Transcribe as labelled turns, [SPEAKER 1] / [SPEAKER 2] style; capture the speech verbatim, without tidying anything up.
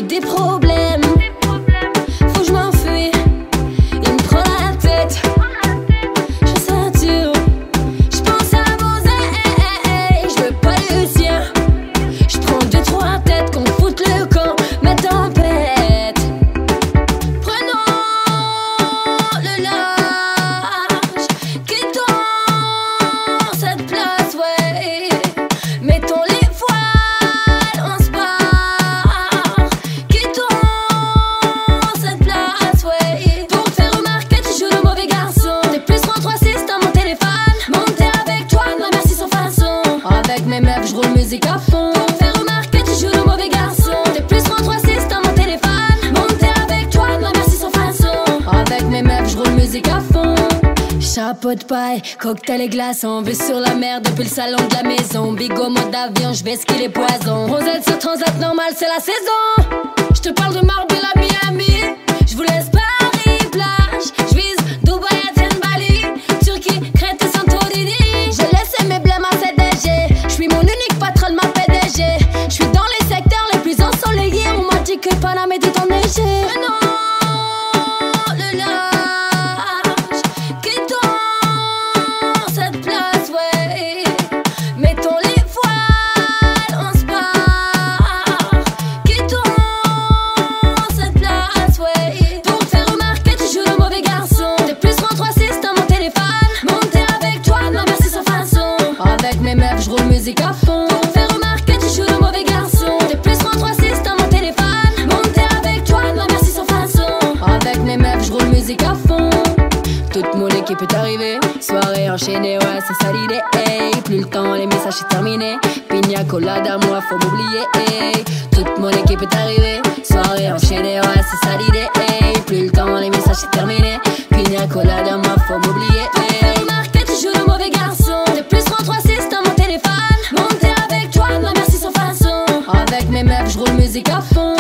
[SPEAKER 1] des problèmes. Faut que je m'enfuis, il me prend la tête. Je sature, je pense à vos ailes, je veux pas le sien. Je prends deux, trois têtes qu'on foute le camp, ma tempête. Prenons le large, quittons cette place, ouais. Mettons les voiles, on se barre. Quittons cette place, ouais. Pour te faire remarquer, tu joues le mauvais garçon. T'es plus trente-trois six dans mon téléphone. Monter avec toi, non merci sans façon. Avec mes meufs, je roule musique à fond. Pour te faire remarquer, tu joues le mauvais garçon. T'es plus trente-trois six dans mon téléphone. Monter avec toi, non merci sans façon. Avec mes meufs, je roule musique à fond. Chapeau de paille, cocktail et glaçons. Vue sur la mer depuis le salon de la maison. Bigot mode d'avion, je vais skier les poisons. Rosette sur transat normal, c'est la saison. Je te parle de Marbella, Miami. Je vous laisse Paris, plage. Je vise Dubaï, Athènes, Bali. Turquie, Crète et Santorini. J'ai laissé mes blêmes à C D G. Je suis mon unique patron, ma P D G. Je suis dans les secteurs les plus ensoleillés. On m'a dit que Paname était enneigé. Mais non, le large, quittons cette place, ouais. Mettons les voiles, on se barre. Quittons cette place, ouais. Pour te faire remarquer, tu joues le mauvais garçon. T'es plus trente-trois six dans mon téléphone. Monter avec toi, non merci sans façon. Avec mes meufs, je roule musique à fond. Pour te faire remarquer, tu joues le mauvais garçon. T'es plus trente-trois six dans mon téléphone. Monter avec toi, non merci sans façon. Avec mes meufs, je roule musique à fond. Toute mon équipe est arrivée. Soirée enchaînée, ouais, c'est ça l'idée. Hey, plus le temps, les messages c'est terminé. Pina colada, moi faut m'oublier. Hey, toute mon équipe est arrivée. Soirée enchaînée, ouais, c'est ça l'idée. Hey, plus le temps, les messages c'est terminé. Pina colada, moi faut m'oublier. Hey, remarqué, tu joues le mauvais garçon. T'es plus trente-trois six dans mon téléphone. Monter avec toi, non merci sans façon. Avec mes meufs, je roule musique à fond.